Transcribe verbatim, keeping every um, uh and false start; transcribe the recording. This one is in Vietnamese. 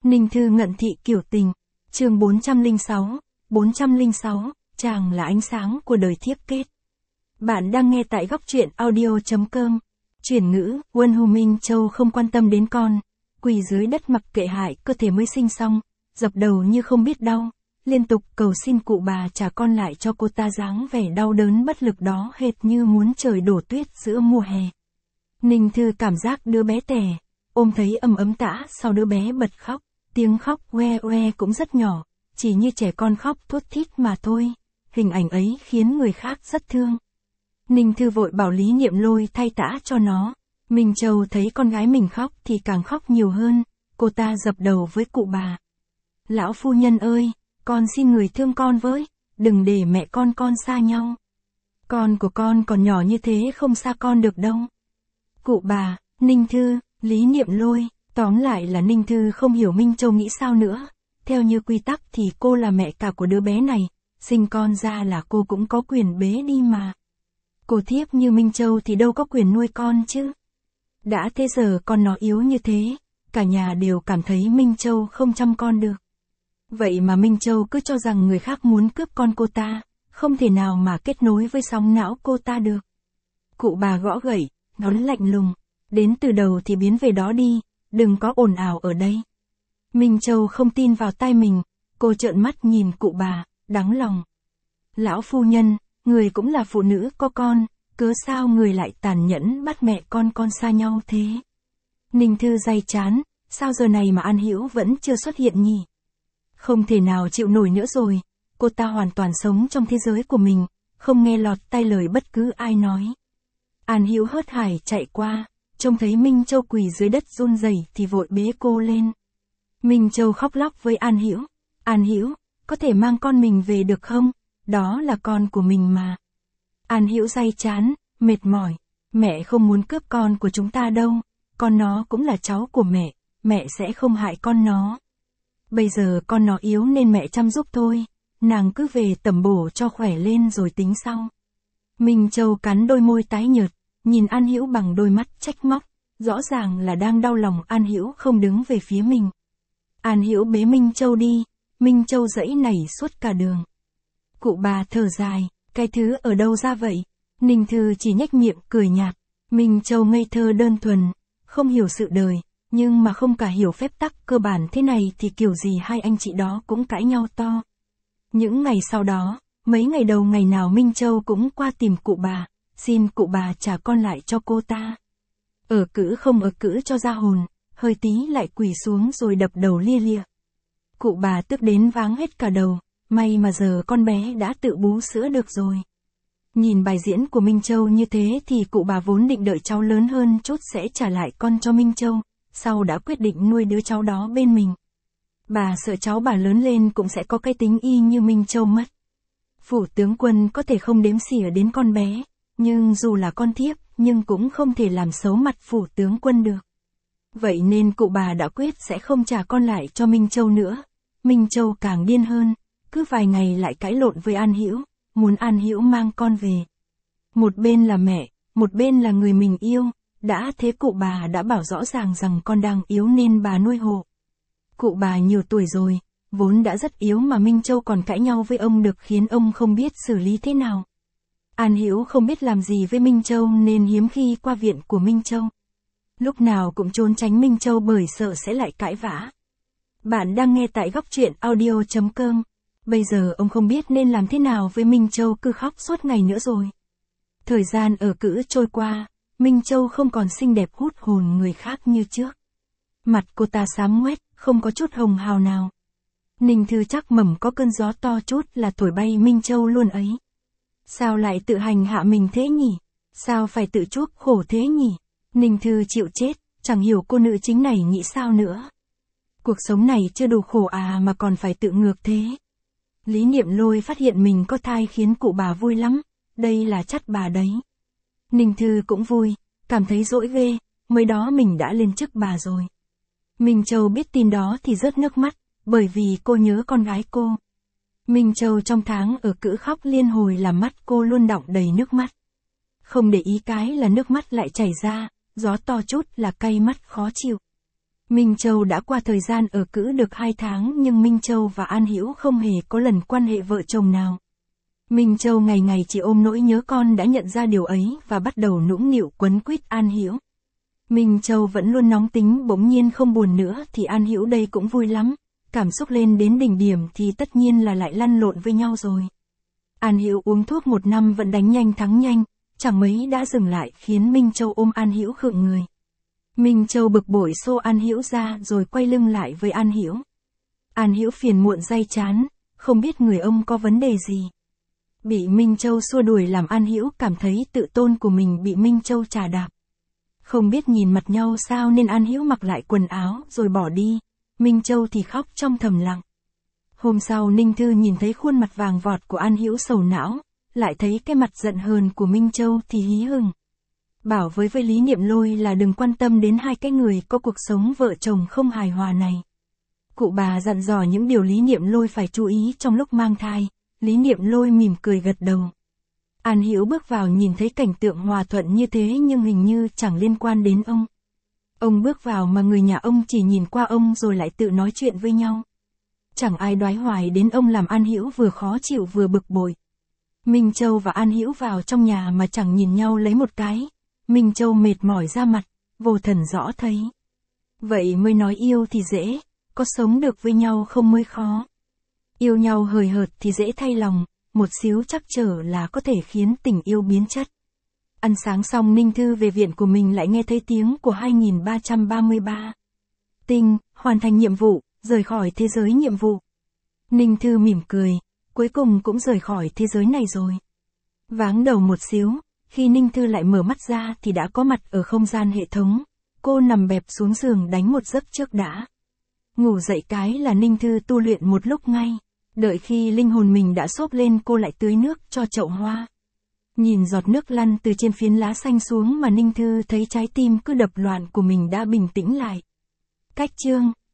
Ninh Thư ngận thị kiểu tình, chương bốn trăm lẻ sáu, bốn trăm lẻ sáu, chàng là ánh sáng của đời thiếp kết. Bạn đang nghe tại góc truyện audio.com. Chuyển ngữ, Quân Hù Minh Châu không quan tâm đến con, quỳ dưới đất mặc kệ hại cơ thể mới sinh xong, dập đầu như không biết đau, liên tục cầu xin cụ bà trả con lại cho cô ta, dáng vẻ đau đớn bất lực đó hệt như muốn trời đổ tuyết giữa mùa hè. Ninh Thư cảm giác đứa bé tè, ôm thấy ấm ấm tã, sau đứa bé bật khóc, tiếng khóc oe oe cũng rất nhỏ, chỉ như trẻ con khóc thút thít mà thôi, hình ảnh ấy khiến người khác rất thương. Ninh Thư vội bảo Lý Niệm Lôi thay tã cho nó. Minh Châu thấy con gái mình khóc thì càng khóc nhiều hơn, cô ta dập đầu với cụ bà. Lão phu nhân ơi, con xin người thương con với, đừng để mẹ con con xa nhau. Con của con còn nhỏ như thế không xa con được đâu. Cụ bà, Ninh Thư, Lý Niệm Lôi, tóm lại là Ninh Thư không hiểu Minh Châu nghĩ sao nữa. Theo như quy tắc thì cô là mẹ cả của đứa bé này, sinh con ra là cô cũng có quyền bế đi mà. Cô thiếp như Minh Châu thì đâu có quyền nuôi con chứ. Đã thế giờ con nó yếu như thế, cả nhà đều cảm thấy Minh Châu không chăm con được. Vậy mà Minh Châu cứ cho rằng người khác muốn cướp con cô ta, không thể nào mà kết nối với sóng não cô ta được. Cụ bà gõ gậy, nó lạnh lùng, đến từ đầu thì biến về đó đi, đừng có ồn ào ở đây. Minh Châu không tin vào tai mình, cô trợn mắt nhìn cụ bà, đắng lòng. Lão phu nhân, người cũng là phụ nữ có con, cớ sao người lại tàn nhẫn bắt mẹ con con xa nhau thế? Ninh Thư day chán, sao giờ này mà An Hữu vẫn chưa xuất hiện nhỉ? Không thể nào chịu nổi nữa rồi, cô ta hoàn toàn sống trong thế giới của mình, không nghe lọt tai lời bất cứ ai nói. An Hữu hớt hải chạy qua, trông thấy Minh Châu quỳ dưới đất run rẩy thì vội bế cô lên. Minh Châu khóc lóc với An Hữu, An Hữu, có thể mang con mình về được không? Đó là con của mình mà. An Hữu day chán, mệt mỏi, mẹ không muốn cướp con của chúng ta đâu, con nó cũng là cháu của mẹ, mẹ sẽ không hại con nó. Bây giờ con nó yếu nên mẹ chăm giúp thôi, nàng cứ về tẩm bổ cho khỏe lên rồi tính sau. Minh Châu cắn đôi môi tái nhợt, nhìn An Hữu bằng đôi mắt trách móc, rõ ràng là đang đau lòng An Hữu không đứng về phía mình. An Hữu bế Minh Châu đi, Minh Châu giãy nảy suốt cả đường. Cụ bà thở dài, cái thứ ở đâu ra vậy? Ninh Thư chỉ nhếch miệng cười nhạt. Minh Châu ngây thơ đơn thuần, không hiểu sự đời, nhưng mà không cả hiểu phép tắc cơ bản thế này thì kiểu gì hai anh chị đó cũng cãi nhau to. Những ngày sau đó, mấy ngày đầu ngày nào Minh Châu cũng qua tìm cụ bà, xin cụ bà trả con lại cho cô ta. Ở cữ không ở cữ cho ra hồn, hơi tí lại quỳ xuống rồi đập đầu lia lịa. Cụ bà tức đến váng hết cả đầu. May mà giờ con bé đã tự bú sữa được rồi. Nhìn bài diễn của Minh Châu như thế thì cụ bà vốn định đợi cháu lớn hơn chút sẽ trả lại con cho Minh Châu, sau đã quyết định nuôi đứa cháu đó bên mình. Bà sợ cháu bà lớn lên cũng sẽ có cái tính y như Minh Châu mất. Phủ tướng quân có thể không đếm xỉa đến con bé, nhưng dù là con thiếp, nhưng cũng không thể làm xấu mặt phủ tướng quân được. Vậy nên cụ bà đã quyết sẽ không trả con lại cho Minh Châu nữa. Minh Châu càng điên hơn. Cứ vài ngày lại cãi lộn với An Hữu, muốn An Hữu mang con về. Một bên là mẹ, một bên là người mình yêu, đã thế cụ bà đã bảo rõ ràng rằng con đang yếu nên bà nuôi hộ. Cụ bà nhiều tuổi rồi, vốn đã rất yếu mà Minh Châu còn cãi nhau với ông được khiến ông không biết xử lý thế nào. An Hữu không biết làm gì với Minh Châu nên hiếm khi qua viện của Minh Châu. Lúc nào cũng trốn tránh Minh Châu bởi sợ sẽ lại cãi vã. Bạn đang nghe tại góc truyện audio.com. Bây giờ ông không biết nên làm thế nào với Minh Châu cứ khóc suốt ngày nữa rồi. Thời gian ở cữ trôi qua, Minh Châu không còn xinh đẹp hút hồn người khác như trước. Mặt cô ta xám ngoét, không có chút hồng hào nào. Ninh Thư chắc mẩm có cơn gió to chút là thổi bay Minh Châu luôn ấy. Sao lại tự hành hạ mình thế nhỉ? Sao phải tự chuốc khổ thế nhỉ? Ninh Thư chịu chết, chẳng hiểu cô nữ chính này nghĩ sao nữa. Cuộc sống này chưa đủ khổ à mà còn phải tự ngược thế. Lý Niệm Lôi phát hiện mình có thai khiến cụ bà vui lắm, đây là chắt bà đấy. Ninh Thư cũng vui, cảm thấy dỗi ghê, mới đó mình đã lên chức bà rồi. Minh Châu biết tin đó thì rớt nước mắt, bởi vì cô nhớ con gái cô. Minh Châu trong tháng ở cữ khóc liên hồi làm mắt cô luôn đọng đầy nước mắt. Không để ý cái là nước mắt lại chảy ra, gió to chút là cay mắt khó chịu. Minh Châu đã qua thời gian ở cữ được hai tháng nhưng Minh Châu và An Hữu không hề có lần quan hệ vợ chồng nào. Minh Châu ngày ngày chỉ ôm nỗi nhớ con đã nhận ra điều ấy và bắt đầu nũng nịu quấn quýt An Hữu. Minh Châu vẫn luôn nóng tính bỗng nhiên không buồn nữa thì An Hữu đây cũng vui lắm, cảm xúc lên đến đỉnh điểm thì tất nhiên là lại lăn lộn với nhau rồi. An Hữu uống thuốc một năm vẫn đánh nhanh thắng nhanh, chẳng mấy đã dừng lại khiến Minh Châu ôm An Hữu khựng người. Minh Châu bực bội xô An Hữu ra rồi quay lưng lại với An Hữu. An Hữu phiền muộn day chán, không biết người ông có vấn đề gì. Bị Minh Châu xua đuổi làm An Hữu cảm thấy tự tôn của mình bị Minh Châu chà đạp. Không biết nhìn mặt nhau sao nên An Hữu mặc lại quần áo rồi bỏ đi, Minh Châu thì khóc trong thầm lặng. Hôm sau Ninh Thư nhìn thấy khuôn mặt vàng vọt của An Hữu sầu não, lại thấy cái mặt giận hờn của Minh Châu thì hí hửng. Bảo với với Lý Niệm Lôi là đừng quan tâm đến hai cái người có cuộc sống vợ chồng không hài hòa này. Cụ bà dặn dò những điều Lý Niệm Lôi phải chú ý trong lúc mang thai, Lý Niệm Lôi mỉm cười gật đầu. An Hữu bước vào nhìn thấy cảnh tượng hòa thuận như thế nhưng hình như chẳng liên quan đến ông. Ông bước vào mà người nhà ông chỉ nhìn qua ông rồi lại tự nói chuyện với nhau. Chẳng ai đoái hoài đến ông làm An Hữu vừa khó chịu vừa bực bội. Minh Châu và An Hữu vào trong nhà mà chẳng nhìn nhau lấy một cái. Minh Châu mệt mỏi ra mặt, vô thần rõ thấy. Vậy mới nói yêu thì dễ, có sống được với nhau không mới khó. Yêu nhau hời hợt thì dễ thay lòng, một xíu trắc trở là có thể khiến tình yêu biến chất. Ăn sáng xong Ninh Thư về viện của mình lại nghe thấy tiếng của hai nghìn ba trăm ba mươi ba. Tinh, hoàn thành nhiệm vụ, rời khỏi thế giới nhiệm vụ. Ninh Thư mỉm cười, cuối cùng cũng rời khỏi thế giới này rồi. Váng đầu một xíu, khi Ninh Thư lại mở mắt ra thì đã có mặt ở không gian hệ thống. Cô nằm bẹp xuống giường đánh một giấc trước đã. Ngủ dậy cái là Ninh Thư tu luyện một lúc ngay. Đợi khi linh hồn mình đã xốp lên cô lại tưới nước cho chậu hoa. Nhìn giọt nước lăn từ trên phiến lá xanh xuống mà Ninh Thư thấy trái tim cứ đập loạn của mình đã bình tĩnh lại. Cách chương